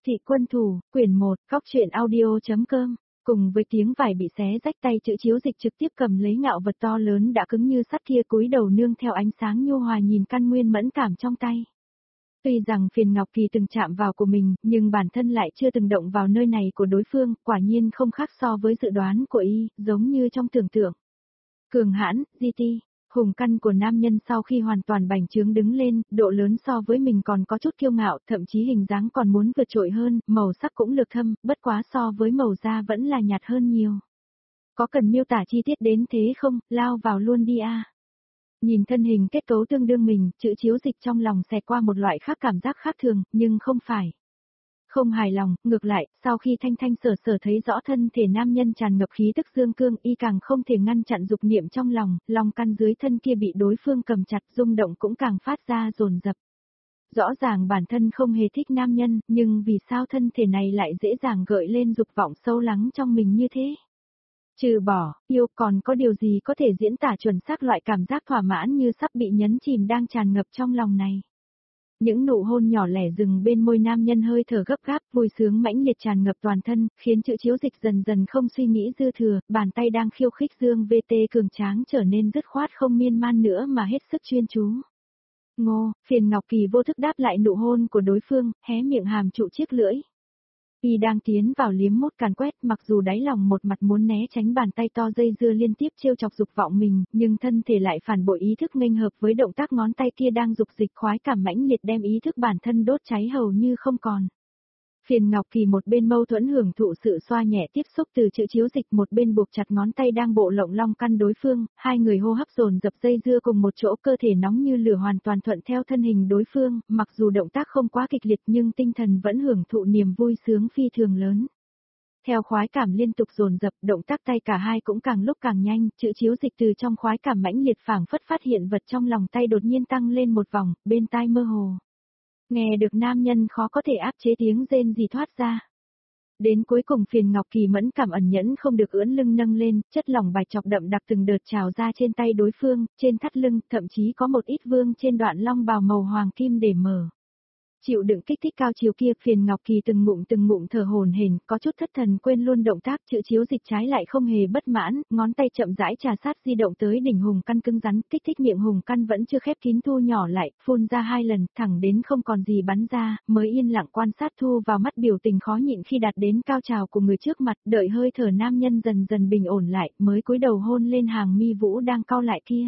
Dị quân thủ, quyển 1, góc truyện audio.com. Cùng với tiếng vải bị xé rách tay chữ Chiếu Dịch trực tiếp cầm lấy ngạo vật to lớn đã cứng như sắt kia cúi đầu nương theo ánh sáng nhu hòa nhìn căn nguyên mẫn cảm trong tay. Tuy rằng phiền Ngọc Kỳ từng chạm vào của mình, nhưng bản thân lại chưa từng động vào nơi này của đối phương, quả nhiên không khác so với dự đoán của y, giống như trong tưởng tượng. Cường hãn, GT. Hùng căn của nam nhân sau khi hoàn toàn bành trướng đứng lên, độ lớn so với mình còn có chút kiêu ngạo, thậm chí hình dáng còn muốn vượt trội hơn, màu sắc cũng lực thâm, bất quá so với màu da vẫn là nhạt hơn nhiều. Có cần miêu tả chi tiết đến thế không, lao vào luôn đi a. Nhìn thân hình kết cấu tương đương mình, chữ Chiếu Dịch trong lòng xẹt qua một loại khác cảm giác khác thường, nhưng không phải. Không hài lòng, ngược lại, sau khi thanh thanh sở sở thấy rõ thân thể nam nhân tràn ngập khí tức dương cương y càng không thể ngăn chặn dục niệm trong lòng căn dưới thân kia bị đối phương cầm chặt rung động cũng càng phát ra dồn dập. Rõ ràng bản thân không hề thích nam nhân, nhưng vì sao thân thể này lại dễ dàng gợi lên dục vọng sâu lắng trong mình như thế? Trừ bỏ, yêu còn có điều gì có thể diễn tả chuẩn xác loại cảm giác thỏa mãn như sắp bị nhấn chìm đang tràn ngập trong lòng này. Những nụ hôn nhỏ lẻ dừng bên môi nam nhân hơi thở gấp gáp, vui sướng mãnh liệt tràn ngập toàn thân, khiến chữ Chiếu Dịch dần dần không suy nghĩ dư thừa, bàn tay đang khiêu khích dương VT cường tráng trở nên dứt khoát không miên man nữa mà hết sức chuyên chú. Ngô, phiền Ngọc Kỳ vô thức đáp lại nụ hôn của đối phương, hé miệng hàm trụ chiếc lưỡi. Y đang tiến vào liếm mốt càn quét, mặc dù đáy lòng một mặt muốn né tránh bàn tay to dây dưa liên tiếp trêu chọc dục vọng mình, nhưng thân thể lại phản bội ý thức nghênh hợp với động tác ngón tay kia đang dục dịch khoái cảm mãnh liệt đem ý thức bản thân đốt cháy hầu như không còn. Phiền Ngọc Kỳ một bên mâu thuẫn hưởng thụ sự xoa nhẹ tiếp xúc từ chữ Chiếu Dịch, một bên buộc chặt ngón tay đang bộ lộng long căn đối phương, hai người hô hấp dồn dập dây dưa cùng một chỗ, cơ thể nóng như lửa hoàn toàn thuận theo thân hình đối phương, mặc dù động tác không quá kịch liệt nhưng tinh thần vẫn hưởng thụ niềm vui sướng phi thường lớn. Theo khoái cảm liên tục dồn dập, động tác tay cả hai cũng càng lúc càng nhanh, chữ Chiếu Dịch từ trong khoái cảm mãnh liệt phảng phất phát hiện vật trong lòng tay đột nhiên tăng lên một vòng, bên tai mơ hồ. Nghe được nam nhân khó có thể áp chế tiếng rên rỉ thoát ra. Đến cuối cùng phiền Ngọc Kỳ mẫn cảm ẩn nhẫn không được ưỡn lưng nâng lên, chất lỏng bạch chọc đậm đặc từng đợt trào ra trên tay đối phương, trên thắt lưng, thậm chí có một ít vương trên đoạn long bào màu hoàng kim để mở. Chịu đựng kích thích cao chiều kia, phiền Ngọc Kỳ từng ngụm thở hổn hển, có chút thất thần quên luôn động tác, chữ Chiếu Dịch trái lại không hề bất mãn, ngón tay chậm rãi trà sát di động tới đỉnh hùng căn cứng rắn, kích thích miệng hùng căn vẫn chưa khép kín thu nhỏ lại, phun ra 2 lần, thẳng đến không còn gì bắn ra, mới yên lặng quan sát thu vào mắt biểu tình khó nhịn khi đạt đến cao trào của người trước mặt, đợi hơi thở nam nhân dần dần bình ổn lại, mới cúi đầu hôn lên hàng mi vũ đang cau lại kia.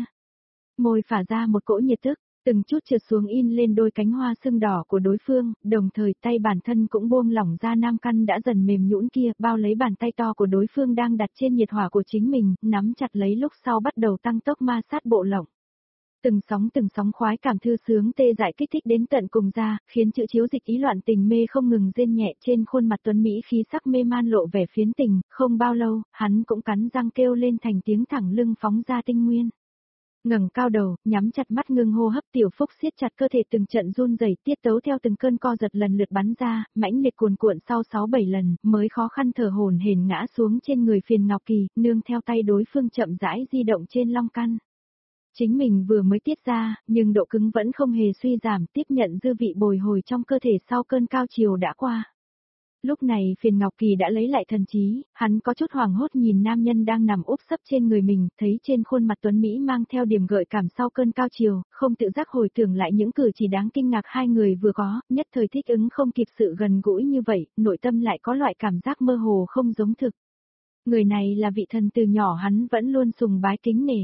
Môi phả ra một cỗ nhiệt tức. Từng chút trượt xuống in lên đôi cánh hoa sưng đỏ của đối phương, đồng thời tay bản thân cũng buông lỏng ra nam căn đã dần mềm nhũn kia, bao lấy bàn tay to của đối phương đang đặt trên nhiệt hỏa của chính mình, nắm chặt lấy lúc sau bắt đầu tăng tốc ma sát bộ lộng. Từng sóng khoái cảm thư sướng tê dại kích thích đến tận cùng ra, khiến chữ Chiếu Dịch ý loạn tình mê không ngừng rên nhẹ trên khuôn mặt tuấn mỹ khí sắc mê man lộ vẻ phiến tình, không bao lâu, hắn cũng cắn răng kêu lên thành tiếng thẳng lưng phóng ra tinh nguyên. Ngẩng cao đầu, nhắm chặt mắt ngưng hô hấp, Tiểu Phúc siết chặt cơ thể từng trận run rẩy, tiết tấu theo từng cơn co giật lần lượt bắn ra, mãnh liệt cuồn cuộn sau 6-7 lần, mới khó khăn thở hổn hển ngã xuống trên người phiền Ngọc Kỳ, nương theo tay đối phương chậm rãi di động trên long căn. Chính mình vừa mới tiết ra, nhưng độ cứng vẫn không hề suy giảm, tiếp nhận dư vị bồi hồi trong cơ thể sau cơn cao chiều đã qua. Lúc này phiền Ngọc Kỳ đã lấy lại thần trí, hắn có chút hoảng hốt nhìn nam nhân đang nằm úp sấp trên người mình, thấy trên khuôn mặt tuấn Mỹ mang theo điểm gợi cảm sau cơn cao chiều, không tự giác hồi tưởng lại những cử chỉ đáng kinh ngạc hai người vừa có, nhất thời thích ứng không kịp sự gần gũi như vậy, nội tâm lại có loại cảm giác mơ hồ không giống thực. Người này là vị thần từ nhỏ hắn vẫn luôn sùng bái kính nể.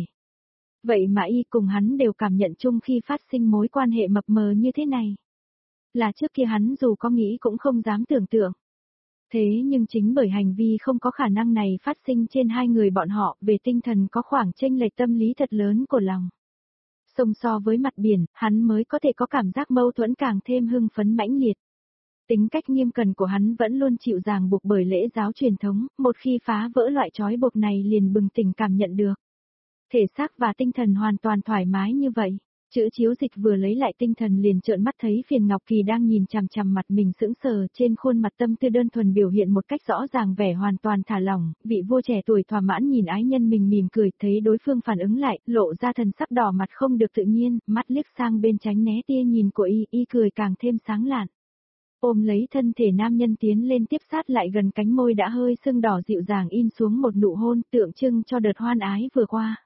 Vậy mà y cùng hắn đều cảm nhận chung khi phát sinh mối quan hệ mập mờ như thế này. Là trước kia hắn dù có nghĩ cũng không dám tưởng tượng. Thế nhưng chính bởi hành vi không có khả năng này phát sinh trên hai người bọn họ, về tinh thần có khoảng chênh lệch tâm lý thật lớn của lòng. Song so với mặt biển, hắn mới có thể có cảm giác mâu thuẫn càng thêm hưng phấn mãnh liệt. Tính cách nghiêm cẩn của hắn vẫn luôn chịu ràng buộc bởi lễ giáo truyền thống, một khi phá vỡ loại trói buộc này liền bừng tỉnh cảm nhận được. Thể xác và tinh thần hoàn toàn thoải mái như vậy. Chữ Chiếu Dịch vừa lấy lại tinh thần liền trợn mắt thấy phiền Ngọc Kỳ đang nhìn chằm chằm mặt mình sững sờ, trên khuôn mặt tâm tư đơn thuần biểu hiện một cách rõ ràng vẻ hoàn toàn thả lỏng, vị vua trẻ tuổi thỏa mãn nhìn ái nhân mình mỉm cười, thấy đối phương phản ứng lại, lộ ra thần sắc đỏ mặt không được tự nhiên, mắt liếc sang bên tránh né tia nhìn của y cười càng thêm sáng lạn. ôm lấy thân thể nam nhân tiến lên tiếp sát lại gần, cánh môi đã hơi sưng đỏ dịu dàng in xuống một nụ hôn tượng trưng cho đợt hoan ái vừa qua.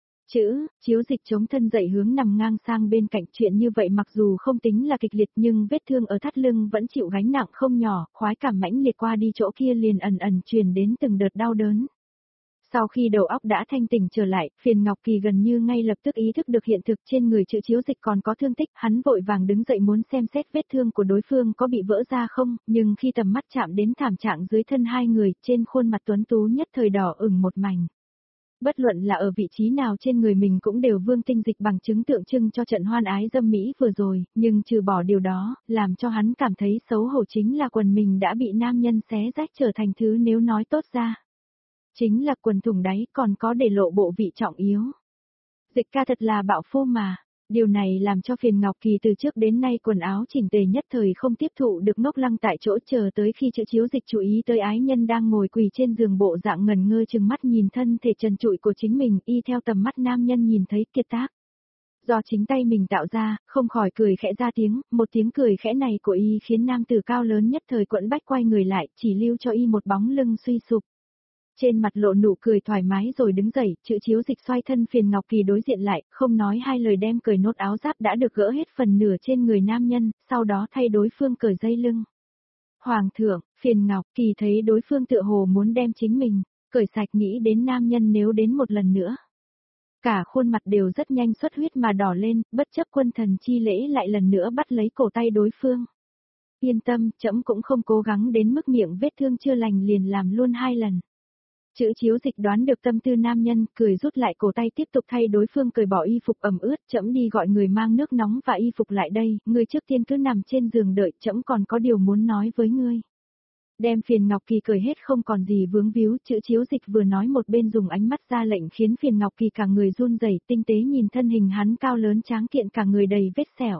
Chiếu Dịch chống thân dậy hướng nằm ngang sang bên cạnh, chuyện như vậy mặc dù không tính là kịch liệt nhưng vết thương ở thắt lưng vẫn chịu gánh nặng không nhỏ, khoái cảm mãnh liệt qua đi chỗ kia liền ẩn ẩn truyền đến từng đợt đau đớn. Sau khi đầu óc đã thanh tỉnh trở lại, Phiền Ngọc Kỳ gần như ngay lập tức ý thức được hiện thực trên người Chiếu Dịch còn có thương tích, hắn vội vàng đứng dậy muốn xem xét vết thương của đối phương có bị vỡ ra không, nhưng khi tầm mắt chạm đến thảm trạng dưới thân hai người, trên khuôn mặt tuấn tú nhất thời đỏ ửng một mảnh. Bất luận là ở vị trí nào trên người mình cũng đều vương tinh dịch bằng chứng tượng trưng cho trận hoan ái dâm mỹ vừa rồi, nhưng trừ bỏ điều đó, làm cho hắn cảm thấy xấu hổ chính là quần mình đã bị nam nhân xé rách trở thành thứ nếu nói tốt ra. Chính là quần thủng đáy còn có để lộ bộ vị trọng yếu. Dịch ca thật là bạo phô mà. Điều này làm cho Phiền Ngọc Kỳ từ trước đến nay quần áo chỉnh tề nhất thời không tiếp thụ được, ngốc lăng tại chỗ chờ tới khi Chiếu Dịch chú ý tới ái nhân đang ngồi quỳ trên giường bộ dạng ngần ngơ chừng mắt nhìn thân thể trần trụi của chính mình, y theo tầm mắt nam nhân nhìn thấy kiệt tác. Do chính tay mình tạo ra, không khỏi cười khẽ ra tiếng, một tiếng cười khẽ này của y khiến nam tử cao lớn nhất thời quẫn bách quay người lại, chỉ lưu cho y một bóng lưng suy sụp. Trên mặt lộ nụ cười thoải mái rồi đứng dậy, Chiếu Dịch xoay thân Phiền Ngọc Kỳ đối diện lại, không nói hai lời đem cởi nốt áo giáp đã được gỡ hết phần nửa trên người nam nhân, sau đó thay đối phương cởi dây lưng. Hoàng thượng, Phiền Ngọc Kỳ thấy đối phương tựa hồ muốn đem chính mình cởi sạch, nghĩ đến nam nhân nếu đến một lần nữa. Cả khuôn mặt đều rất nhanh xuất huyết mà đỏ lên, bất chấp quân thần chi lễ lại lần nữa bắt lấy cổ tay đối phương. Yên tâm, trẫm cũng không cố gắng đến mức miệng vết thương chưa lành liền làm luôn 2 lần. Chiếu Dịch đoán được tâm tư nam nhân, cười rút lại cổ tay tiếp tục thay đối phương cởi bỏ y phục ẩm ướt, trẫm đi gọi người mang nước nóng và y phục lại đây, ngươi trước tiên cứ nằm trên giường đợi, trẫm còn có điều muốn nói với ngươi. Đem Phiền Ngọc Kỳ cởi hết không còn gì vướng víu, Chiếu Dịch vừa nói một bên dùng ánh mắt ra lệnh khiến Phiền Ngọc Kỳ cả người run rẩy, tinh tế nhìn thân hình hắn cao lớn tráng kiện cả người đầy vết sẹo.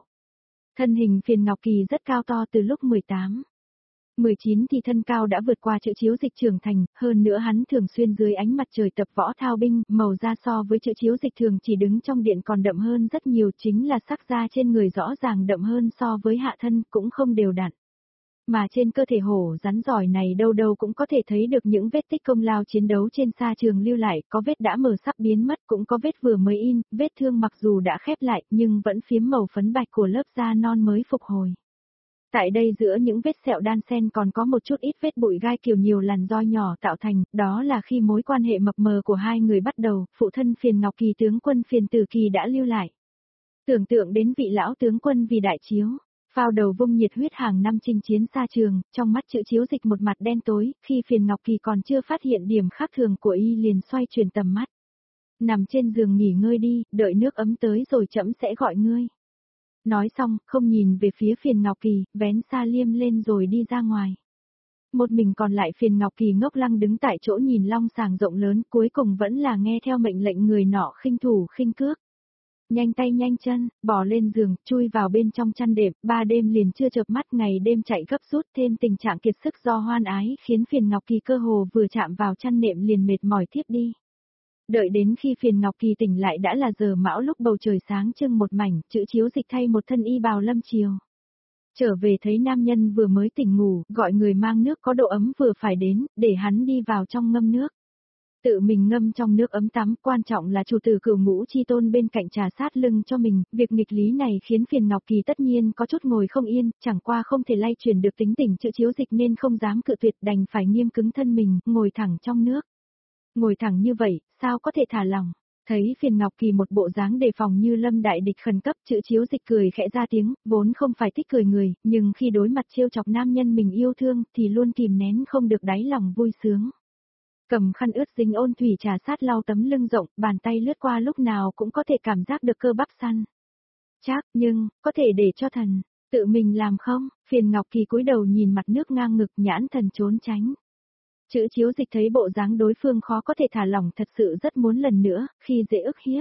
Thân hình Phiền Ngọc Kỳ rất cao to, từ lúc 18-19 thì thân cao đã vượt qua Chiếu Dịch trưởng thành, hơn nữa hắn thường xuyên dưới ánh mặt trời tập võ thao binh, màu da so với Chiếu Dịch thường chỉ đứng trong điện còn đậm hơn rất nhiều, chính là sắc da trên người rõ ràng đậm hơn so với hạ thân, cũng không đều đặn. Mà trên cơ thể hổ rắn giỏi này đâu đâu cũng có thể thấy được những vết tích công lao chiến đấu trên sa trường lưu lại, có vết đã mờ sắp biến mất, cũng có vết vừa mới in, vết thương mặc dù đã khép lại nhưng vẫn phiếm màu phấn bạch của lớp da non mới phục hồi. Tại đây giữa những vết sẹo đan xen còn có một chút ít vết bụi gai kiểu nhiều làn roi nhỏ tạo thành, đó là khi mối quan hệ mập mờ của hai người bắt đầu, phụ thân Phiền Ngọc Kỳ tướng quân Phiền Tử Kỳ đã lưu lại. Tưởng tượng đến vị lão tướng quân vì đại chiếu, phao đầu vung nhiệt huyết hàng năm chinh chiến xa trường, trong mắt Chiếu Dịch một mặt đen tối, khi Phiền Ngọc Kỳ còn chưa phát hiện điểm khác thường của y liền xoay chuyển tầm mắt. Nằm trên giường nghỉ ngơi đi, đợi nước ấm tới rồi trẫm sẽ gọi ngươi. Nói xong, không nhìn về phía Phiền Ngọc Kỳ, vén sa liêm lên rồi đi ra ngoài. Một mình còn lại Phiền Ngọc Kỳ ngốc lăng đứng tại chỗ nhìn long sàng rộng lớn, cuối cùng vẫn là nghe theo mệnh lệnh người nọ khinh thủ khinh cước. Nhanh tay nhanh chân, bỏ lên giường, chui vào bên trong chăn đệm, 3 đêm liền chưa chợp mắt, ngày đêm chạy gấp rút, thêm tình trạng kiệt sức do hoan ái khiến Phiền Ngọc Kỳ cơ hồ vừa chạm vào chăn nệm liền mệt mỏi thiếp đi. Đợi đến khi Phiền Ngọc Kỳ tỉnh lại đã là giờ mão, lúc bầu trời sáng trưng một mảnh, Chiếu Dịch thay một thân y bào lâm chiều. Trở về thấy nam nhân vừa mới tỉnh ngủ, gọi người mang nước có độ ấm vừa phải đến, để hắn đi vào trong ngâm nước. Tự mình ngâm trong nước ấm tắm, quan trọng là chủ tử Cửu Ngũ Chi Tôn bên cạnh trà sát lưng cho mình, việc nghịch lý này khiến Phiền Ngọc Kỳ tất nhiên có chút ngồi không yên, chẳng qua không thể lay chuyển được tính tình Chiếu Dịch nên không dám cự tuyệt, đành phải nghiêm cứng thân mình, ngồi thẳng trong nước. Ngồi thẳng như vậy, sao có thể thả lỏng? Thấy Phiền Ngọc Kỳ một bộ dáng đề phòng như lâm đại địch khẩn cấp, Chiếu Dịch cười khẽ ra tiếng, vốn không phải thích cười người, nhưng khi đối mặt trêu chọc nam nhân mình yêu thương thì luôn kìm nén không được đáy lòng vui sướng. Cầm khăn ướt dính ôn thủy trà sát lau tấm lưng rộng, bàn tay lướt qua lúc nào cũng có thể cảm giác được cơ bắp săn chắc, nhưng có thể để cho thần tự mình làm không? Phiền Ngọc Kỳ cúi đầu nhìn mặt nước ngang ngực, nhãn thần trốn tránh. Chiếu Dịch thấy bộ dáng đối phương khó có thể thả lỏng, thật sự rất muốn lần nữa, khi dễ ức hiếp.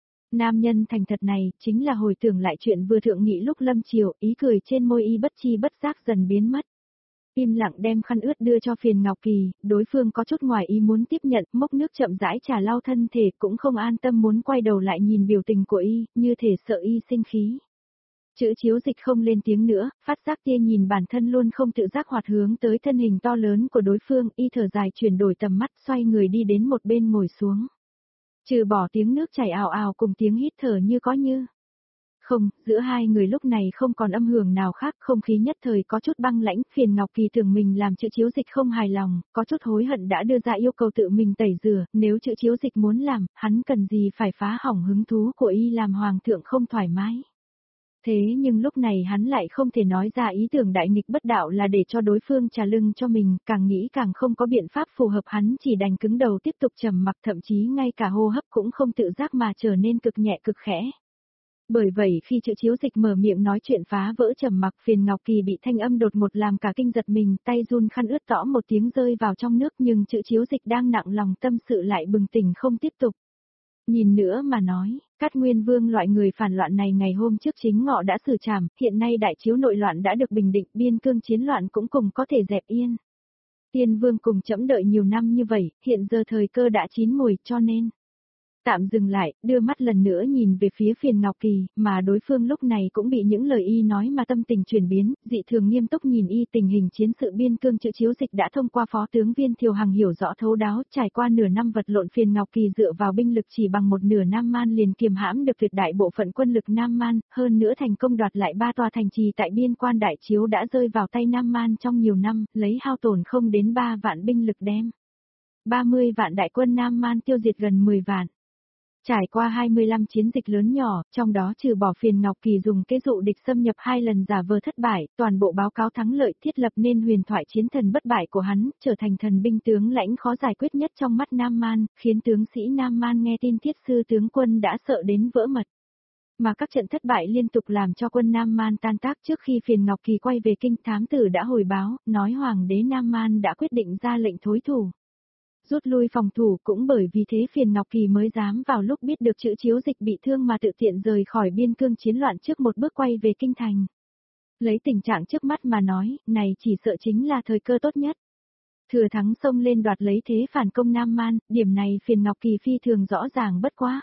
Nam nhân thành thật này, chính là hồi tưởng lại chuyện vừa thượng nghị lúc lâm chiều, ý cười trên môi y bất chi bất giác dần biến mất. Im lặng đem khăn ướt đưa cho Phiền Ngọc Kỳ, đối phương có chút ngoài ý muốn tiếp nhận, mốc nước chậm rãi trà lau thân thể, cũng không an tâm muốn quay đầu lại nhìn biểu tình của y, như thể sợ y sinh khí. Chữ chiếu dịch không lên tiếng nữa, phát giác tia nhìn bản thân luôn không tự giác hoạt hướng tới thân hình to lớn của đối phương, y thở dài chuyển đổi tầm mắt xoay người đi đến một bên ngồi xuống. Trừ bỏ tiếng nước chảy ào ào cùng tiếng hít thở như có như. Không, giữa hai người lúc này không còn âm hưởng nào khác, không khí nhất thời có chút băng lãnh, Phiền Ngọc Kỳ tưởng mình làm chữ chiếu dịch không hài lòng, có chút hối hận đã đưa ra yêu cầu tự mình tẩy rửa, nếu chữ chiếu dịch muốn làm, hắn cần gì phải phá hỏng hứng thú của y làm hoàng thượng không thoải mái. Thế nhưng lúc này hắn lại không thể nói ra ý tưởng đại nghịch bất đạo là để cho đối phương trả lưng cho mình, càng nghĩ càng không có biện pháp phù hợp, hắn chỉ đành cứng đầu tiếp tục trầm mặc, thậm chí ngay cả hô hấp cũng không tự giác mà trở nên cực nhẹ cực khẽ. Bởi vậy khi chữ chiếu dịch mở miệng nói chuyện phá vỡ trầm mặc, Phiền Ngọc Kỳ bị thanh âm đột ngột làm cả kinh giật mình, tay run khăn ướt tõ một tiếng rơi vào trong nước, nhưng chữ chiếu dịch đang nặng lòng tâm sự lại bừng tỉnh không tiếp tục. Nhìn nữa mà nói, Cát Nguyên Vương loại người phản loạn này ngày hôm trước chính ngọ đã xử trảm, hiện nay đại chiếu nội loạn đã được bình định, biên cương chiến loạn cũng cùng có thể dẹp yên. Tiên Vương cùng chẫm đợi nhiều năm như vậy, hiện giờ thời cơ đã chín mùi, cho nên tạm dừng lại, đưa mắt lần nữa nhìn về phía Phiền Ngọc Kỳ, mà đối phương lúc này cũng bị những lời y nói mà tâm tình chuyển biến, dị thường nghiêm túc nhìn y. Tình hình chiến sự biên cương chữ chiếu dịch đã thông qua Phó tướng Viên Thiều Hằng hiểu rõ thấu đáo, trải qua nửa năm vật lộn, Phiền Ngọc Kỳ dựa vào binh lực chỉ bằng một nửa Nam Man liền kiềm hãm được tuyệt đại bộ phận quân lực Nam Man, hơn nữa thành công đoạt lại 3 tòa thành trì tại biên quan đại chiếu đã rơi vào tay Nam Man trong nhiều năm, lấy hao tổn không đến 3 vạn binh lực đem 30 vạn đại quân Nam Man tiêu diệt gần 10 vạn. Trải qua 25 chiến dịch lớn nhỏ, trong đó trừ bỏ Phiền Ngọc Kỳ dùng kế dụ địch xâm nhập 2 lần giả vờ thất bại, toàn bộ báo cáo thắng lợi, thiết lập nên huyền thoại chiến thần bất bại của hắn, trở thành thần binh tướng lãnh khó giải quyết nhất trong mắt Nam Man, khiến tướng sĩ Nam Man nghe tin thiết sư tướng quân đã sợ đến vỡ mật. Mà các trận thất bại liên tục làm cho quân Nam Man tan tác. Trước khi Phiền Ngọc Kỳ quay về kinh, thám tử đã hồi báo, nói hoàng đế Nam Man đã quyết định ra lệnh thối thủ, rút lui phòng thủ, cũng bởi vì thế Phiền Ngọc Kỳ mới dám vào lúc biết được chữ chiếu dịch bị thương mà tự tiện rời khỏi biên cương chiến loạn trước một bước quay về kinh thành. Lấy tình trạng trước mắt mà nói, này chỉ sợ chính là thời cơ tốt nhất. Thừa thắng xông lên đoạt lấy thế phản công Nam Man, điểm này Phiền Ngọc Kỳ phi thường rõ ràng bất quá.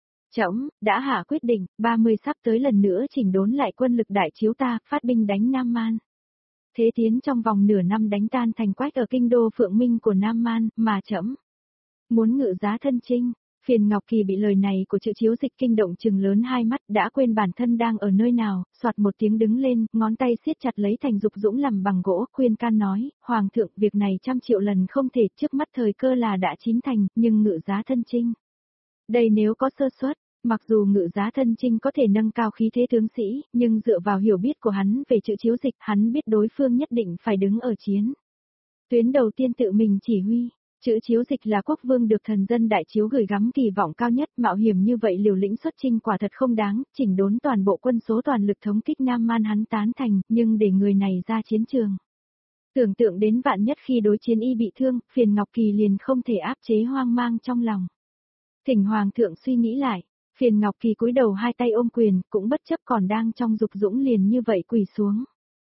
Trẫm đã hạ quyết định, 30 sắp tới lần nữa chỉnh đốn lại quân lực đại chiếu ta, phát binh đánh Nam Man. Thế tiến trong vòng nửa năm đánh tan thành quách ở kinh đô Phượng Minh của Nam Man, mà trẫm muốn ngự giá thân chinh. Phiền Ngọc Kỳ bị lời này của chữ chiếu dịch kinh động trừng lớn hai mắt, đã quên bản thân đang ở nơi nào, soạt một tiếng đứng lên, ngón tay siết chặt lấy thành dục dũng làm bằng gỗ, khuyên can nói, Hoàng thượng, việc này 100 triệu lần không thể, trước mắt thời cơ là đã chín thành, nhưng ngự giá thân chinh. Đây nếu có sơ suất, mặc dù ngự giá thân chinh có thể nâng cao khí thế tướng sĩ, nhưng dựa vào hiểu biết của hắn về chữ chiếu dịch, hắn biết đối phương nhất định phải đứng ở chiến tuyến đầu tiên tự mình chỉ huy. Chữ chiếu dịch là quốc vương được thần dân đại chiếu gửi gắm kỳ vọng cao nhất, mạo hiểm như vậy liều lĩnh xuất chinh quả thật không đáng, chỉnh đốn toàn bộ quân số toàn lực thống kích Nam Man hắn tán thành, nhưng để người này ra chiến trường. Tưởng tượng đến vạn nhất khi đối chiến y bị thương, Phiền Ngọc Kỳ liền không thể áp chế hoang mang trong lòng. Thỉnh Hoàng thượng suy nghĩ lại. Phiền Ngọc Kỳ cúi đầu hai tay ôm quyền, cũng bất chấp còn đang trong dục dũng liền như vậy quỳ xuống.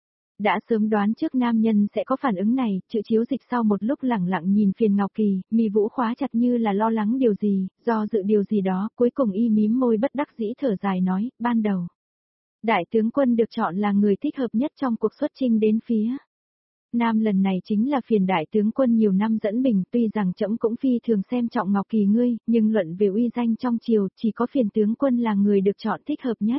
Đã sớm đoán trước nam nhân sẽ có phản ứng này, chữ chiếu dịch sau một lúc lẳng lặng nhìn Phiền Ngọc Kỳ, mi vũ khóa chặt như là lo lắng điều gì, do dự điều gì đó, cuối cùng y mím môi bất đắc dĩ thở dài nói, ban đầu. Đại tướng quân được chọn là người thích hợp nhất trong cuộc xuất chinh đến phía Nam lần này chính là Phiền đại tướng quân nhiều năm dẫn bình, tuy rằng trẫm cũng phi thường xem trọng Ngọc Kỳ ngươi, nhưng luận về uy danh trong triều, chỉ có Phiền tướng quân là người được chọn thích hợp nhất.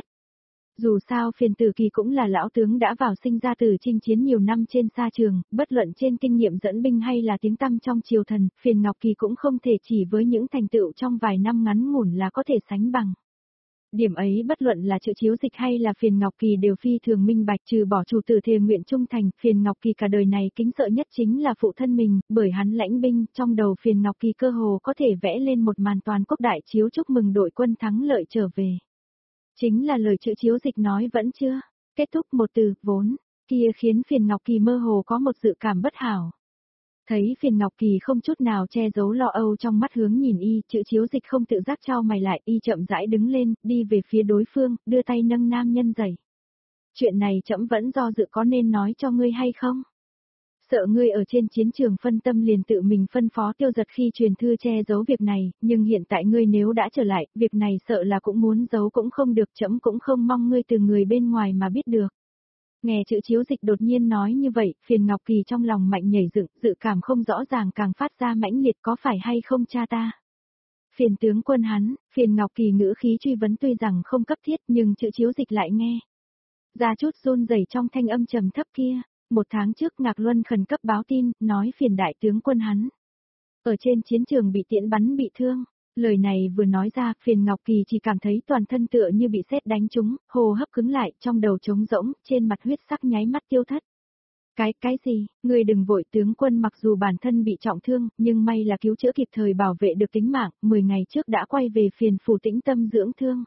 Dù sao Phiền Tử Kỳ cũng là lão tướng đã vào sinh ra tử chinh chiến nhiều năm trên sa trường, bất luận trên kinh nghiệm dẫn binh hay là tiếng tăm trong triều thần, Phiền Ngọc Kỳ cũng không thể chỉ với những thành tựu trong vài năm ngắn ngủn là có thể sánh bằng. Điểm ấy bất luận là chữ chiếu dịch hay là Phiền Ngọc Kỳ đều phi thường minh bạch, trừ bỏ chủ tử thề nguyện trung thành, Phiền Ngọc Kỳ cả đời này kính sợ nhất chính là phụ thân mình, bởi hắn lãnh binh, trong đầu Phiền Ngọc Kỳ cơ hồ có thể vẽ lên một màn toàn quốc đại chiếu chúc mừng đội quân thắng lợi trở về. Chính là lời chữ chiếu dịch nói vẫn chưa kết thúc một từ, vốn, kia khiến Phiền Ngọc Kỳ mơ hồ có một dự cảm bất hảo. Thấy Phiền Ngọc Kỳ không chút nào che giấu lo âu trong mắt hướng nhìn y, chữ chiếu dịch không tự giác chau mày lại, y chậm rãi đứng lên, đi về phía đối phương, đưa tay nâng nam nhân dậy. Chuyện này trẫm vẫn do dự có nên nói cho ngươi hay không? Sợ ngươi ở trên chiến trường phân tâm liền tự mình phân phó Tiêu Giật khi truyền thư che giấu việc này, nhưng hiện tại ngươi nếu đã trở lại, việc này sợ là cũng muốn giấu cũng không được, trẫm cũng không mong ngươi từ người bên ngoài mà biết được. Nghe chữ Chiếu Dịch đột nhiên nói như vậy, Phiền Ngọc Kỳ trong lòng mạnh nhảy dựng, dự cảm không rõ ràng càng phát ra mãnh liệt, có phải hay không cha ta? Phiền tướng quân hắn, Phiền Ngọc Kỳ ngữ khí truy vấn tuy rằng không cấp thiết nhưng chữ Chiếu Dịch lại nghe ra chút run rẩy trong thanh âm trầm thấp kia. 1 tháng trước Ngạc Luân khẩn cấp báo tin, nói Phiền đại tướng quân hắn ở trên chiến trường bị tiễn bắn bị thương. Lời này vừa nói ra, Phiền Ngọc Kỳ chỉ cảm thấy toàn thân tựa như bị sét đánh trúng, hô hấp cứng lại, trong đầu trống rỗng, trên mặt huyết sắc nháy mắt tiêu thất. Cái gì, ngươi đừng vội, tướng quân mặc dù bản thân bị trọng thương, nhưng may là cứu chữa kịp thời bảo vệ được tính mạng, 10 ngày trước đã quay về Phiền phủ tĩnh tâm dưỡng thương.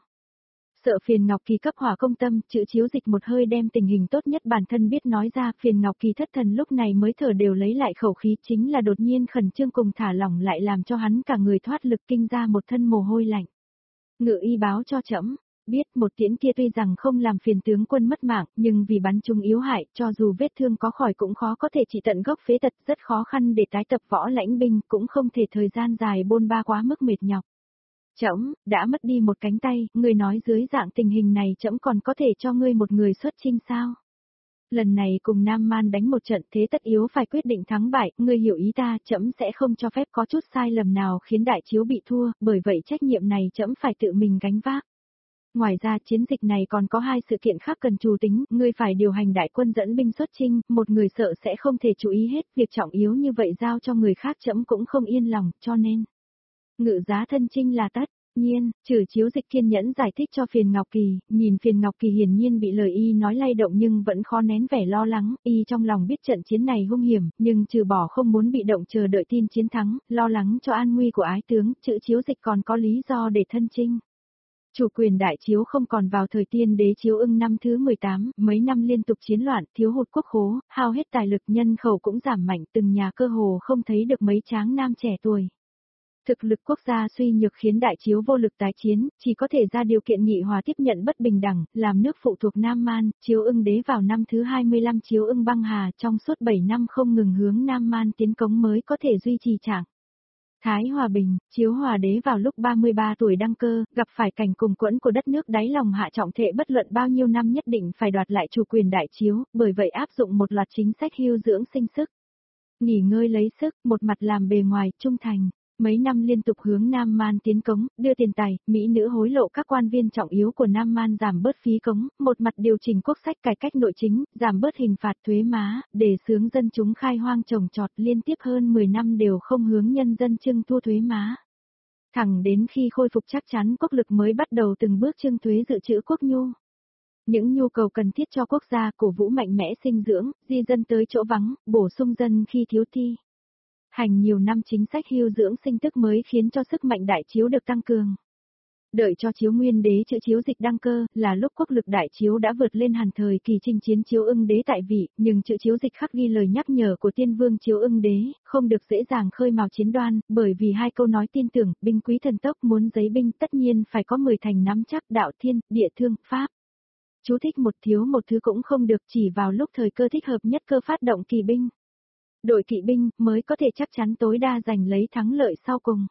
Sợ Phiền Ngọc Kỳ cấp hỏa công tâm, chữ Chiếu Dịch một hơi đem tình hình tốt nhất bản thân biết nói ra, Phiền Ngọc Kỳ thất thần lúc này mới thở đều lấy lại khẩu khí, chính là đột nhiên khẩn trương cùng thả lỏng lại làm cho hắn cả người thoát lực kinh ra một thân mồ hôi lạnh. Ngự y báo cho trẫm, biết một tiễn kia tuy rằng không làm Phiền tướng quân mất mạng, nhưng vì bắn trúng yếu hại, cho dù vết thương có khỏi cũng khó có thể trị tận gốc phế tật, rất khó khăn để tái tập võ lãnh binh, cũng không thể thời gian dài bôn ba quá mức mệt nhọc. Trẫm đã mất đi một cánh tay, ngươi nói dưới dạng tình hình này trẫm còn có thể cho ngươi một người xuất chinh sao? Lần này cùng Nam Man đánh một trận thế tất yếu phải quyết định thắng bại, ngươi hiểu ý ta, trẫm sẽ không cho phép có chút sai lầm nào khiến đại chiếu bị thua, bởi vậy trách nhiệm này trẫm phải tự mình gánh vác. Ngoài ra chiến dịch này còn có 2 sự kiện khác cần chú tính, ngươi phải điều hành đại quân dẫn binh xuất chinh, một người sợ sẽ không thể chú ý hết, việc trọng yếu như vậy giao cho người khác trẫm cũng không yên lòng, cho nên ngự giá thân chinh là tất nhiên, chữ Chiếu Dịch kiên nhẫn giải thích cho Phiền Ngọc Kỳ, nhìn Phiền Ngọc Kỳ hiển nhiên bị lời y nói lay động nhưng vẫn khó nén vẻ lo lắng, y trong lòng biết trận chiến này hung hiểm, nhưng trừ bỏ không muốn bị động chờ đợi tin chiến thắng, lo lắng cho an nguy của ái tướng, chữ Chiếu Dịch còn có lý do để thân chinh. Chủ quyền đại chiếu không còn vào thời Tiên Đế Chiếu Ưng năm thứ 18, mấy năm liên tục chiến loạn, thiếu hụt quốc khố, hao hết tài lực, nhân khẩu cũng giảm mạnh, từng nhà cơ hồ không thấy được mấy tráng nam trẻ tuổi. Thực lực quốc gia suy nhược khiến đại chiếu vô lực tái chiến, chỉ có thể ra điều kiện nghị hòa tiếp nhận bất bình đẳng, làm nước phụ thuộc Nam Man, Chiếu Ưng đế vào năm thứ 25 Chiếu Ưng băng hà trong suốt 7 năm không ngừng hướng Nam Man tiến cống mới có thể duy trì trạng thái hòa bình. Chiếu Hòa đế vào lúc 33 tuổi đăng cơ, gặp phải cảnh cùng quẫn của đất nước, đáy lòng hạ trọng thệ bất luận bao nhiêu năm nhất định phải đoạt lại chủ quyền đại chiếu, bởi vậy áp dụng một loạt chính sách hưu dưỡng sinh sức, nghỉ ngơi lấy sức, một mặt làm bề ngoài trung thành. Mấy năm liên tục hướng Nam Man tiến cống, đưa tiền tài, mỹ nữ hối lộ các quan viên trọng yếu của Nam Man giảm bớt phí cống, một mặt điều chỉnh quốc sách cải cách nội chính, giảm bớt hình phạt thuế má, để xướng dân chúng khai hoang trồng trọt, liên tiếp hơn 10 năm đều không hướng nhân dân trưng thu thuế má. Thẳng đến khi khôi phục chắc chắn quốc lực mới bắt đầu từng bước trưng thuế dự trữ quốc nhu. Những nhu cầu cần thiết cho quốc gia, cổ vũ mạnh mẽ sinh dưỡng, di dân tới chỗ vắng, bổ sung dân khi thiếu thi. Hành nhiều năm chính sách hưu dưỡng sinh tức mới khiến cho sức mạnh đại chiếu được tăng cường. Đợi cho Chiếu Nguyên đế chữ Chiếu Dịch đăng cơ, là lúc quốc lực đại chiếu đã vượt lên hẳn thời kỳ chinh chiến Chiếu Ưng đế tại vị, nhưng chữ Chiếu Dịch khắc ghi lời nhắc nhở của tiên vương Chiếu Ưng đế, không được dễ dàng khơi mào chiến đoan, bởi vì 2 câu nói tin tưởng, binh quý thần tốc, muốn giấy binh tất nhiên phải có 10 thành nắm chắc, đạo thiên, địa thương, pháp. Chú thích một thiếu một thứ cũng không được, chỉ vào lúc thời cơ thích hợp nhất cơ phát động kỳ binh. Đội kỵ binh mới có thể chắc chắn tối đa giành lấy thắng lợi sau cùng.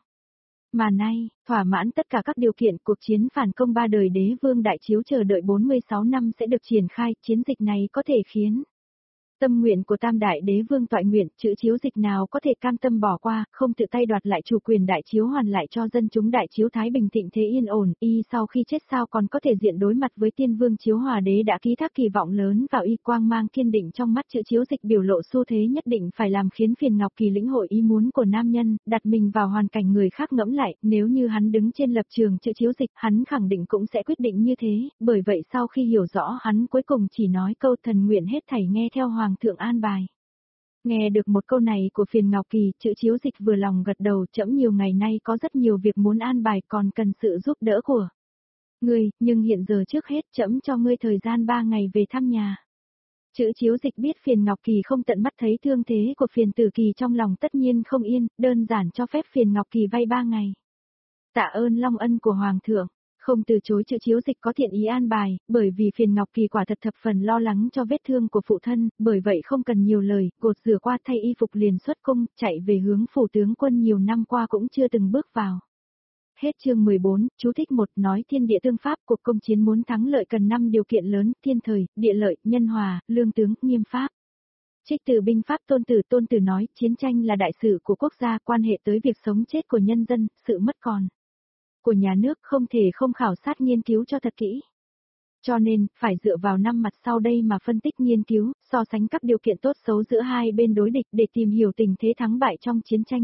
Mà nay, thỏa mãn tất cả các điều kiện, cuộc chiến phản công 3 đời đế vương đại chiếu chờ đợi 46 năm sẽ được triển khai, chiến dịch này có thể khiến tâm nguyện của Tam đại đế vương toại nguyện, chữ Chiếu Dịch nào có thể cam tâm bỏ qua, không tự tay đoạt lại chủ quyền đại chiếu hoàn lại cho dân chúng đại chiếu thái bình thịnh thế yên ổn, y sau khi chết sao còn có thể diện đối mặt với tiên vương Chiếu Hòa đế đã ký thác kỳ vọng lớn vào y, quang mang kiên định trong mắt chữ Chiếu Dịch biểu lộ xu thế nhất định phải làm khiến Phiền Ngọc Kỳ lĩnh hội ý muốn của nam nhân, đặt mình vào hoàn cảnh người khác ngẫm lại, nếu như hắn đứng trên lập trường chữ Chiếu Dịch, hắn khẳng định cũng sẽ quyết định như thế, bởi vậy sau khi hiểu rõ hắn cuối cùng chỉ nói câu thần nguyện hết thảy nghe theo hoàng thượng an bài. Nghe được một câu này của Phiền Ngọc Kỳ, chữ Chiếu Dịch vừa lòng gật đầu, trẫm nhiều ngày nay có rất nhiều việc muốn an bài, còn cần sự giúp đỡ của ngươi, nhưng hiện giờ trước hết trẫm cho ngươi thời gian 3 ngày về thăm nhà. Chữ Chiếu Dịch biết Phiền Ngọc Kỳ không tận mắt thấy thương thế của Phiền Tử Kỳ, trong lòng tất nhiên không yên, đơn giản cho phép Phiền Ngọc Kỳ vay 3 ngày. Tạ ơn long ân của hoàng thượng. Không từ chối chữ chiếu dịch có thiện ý an bài, bởi vì phiền Ngọc Kỳ quả thật thập phần lo lắng cho vết thương của phụ thân, bởi vậy không cần nhiều lời, gột rửa qua thay y phục liền xuất cung, chạy về hướng phủ tướng quân nhiều năm qua cũng chưa từng bước vào. Hết chương 14, chú thích 1 nói thiên địa tương pháp, cuộc công chiến muốn thắng lợi cần 5 điều kiện lớn, thiên thời, địa lợi, nhân hòa, lương tướng, nghiêm pháp. Trích từ binh pháp tôn tử nói, chiến tranh là đại sự của quốc gia, quan hệ tới việc sống chết của nhân dân, sự mất còn của nhà nước, không thể không khảo sát nghiên cứu cho thật kỹ. Cho nên, phải dựa vào 5 mặt sau đây mà phân tích nghiên cứu, so sánh các điều kiện tốt xấu giữa hai bên đối địch để tìm hiểu tình thế thắng bại trong chiến tranh.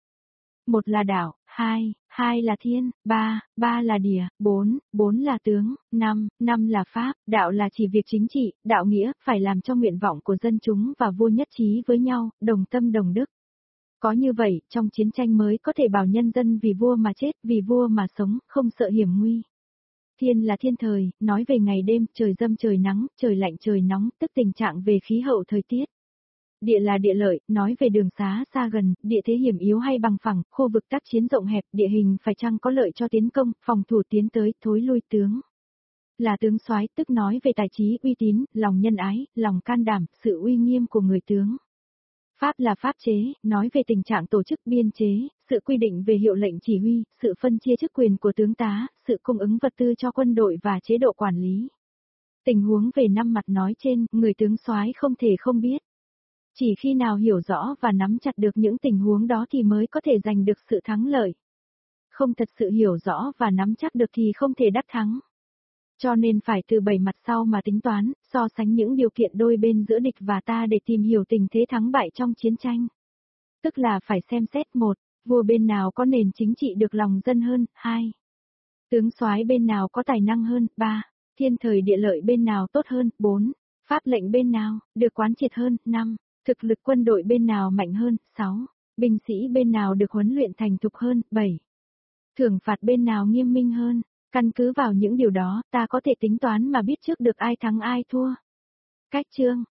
1 là đảo, 2 là thiên, 3 là địa, 4 là tướng, 5 là pháp. Đạo là chỉ việc chính trị, đạo nghĩa, phải làm cho nguyện vọng của dân chúng và vua nhất trí với nhau, đồng tâm đồng đức. Có như vậy, trong chiến tranh mới có thể bảo nhân dân vì vua mà chết, vì vua mà sống, không sợ hiểm nguy. Thiên là thiên thời, nói về ngày đêm, trời râm trời nắng, trời lạnh trời nóng, tức tình trạng về khí hậu thời tiết. Địa là địa lợi, nói về đường xá xa gần, địa thế hiểm yếu hay bằng phẳng, khu vực tác chiến rộng hẹp, địa hình phải chăng có lợi cho tiến công, phòng thủ tiến tới, thối lui tướng. Là tướng soái, tức nói về tài trí, uy tín, lòng nhân ái, lòng can đảm, sự uy nghiêm của người tướng. Pháp là pháp chế, nói về tình trạng tổ chức biên chế, sự quy định về hiệu lệnh chỉ huy, sự phân chia chức quyền của tướng tá, sự cung ứng vật tư cho quân đội và chế độ quản lý. Tình huống về 5 mặt nói trên, người tướng soái không thể không biết. Chỉ khi nào hiểu rõ và nắm chặt được những tình huống đó thì mới có thể giành được sự thắng lợi. Không thật sự hiểu rõ và nắm chắc được thì không thể đắc thắng. Cho nên phải từ 7 mặt sau mà tính toán, so sánh những điều kiện đôi bên giữa địch và ta để tìm hiểu tình thế thắng bại trong chiến tranh. Tức là phải xem xét 1, vua bên nào có nền chính trị được lòng dân hơn, 2, tướng soái bên nào có tài năng hơn, 3, thiên thời địa lợi bên nào tốt hơn, 4, pháp lệnh bên nào được quán triệt hơn, 5, thực lực quân đội bên nào mạnh hơn, 6, binh sĩ bên nào được huấn luyện thành thục hơn, 7, thưởng phạt bên nào nghiêm minh hơn. Căn cứ vào những điều đó, ta có thể tính toán mà biết trước được ai thắng ai thua. Cách chương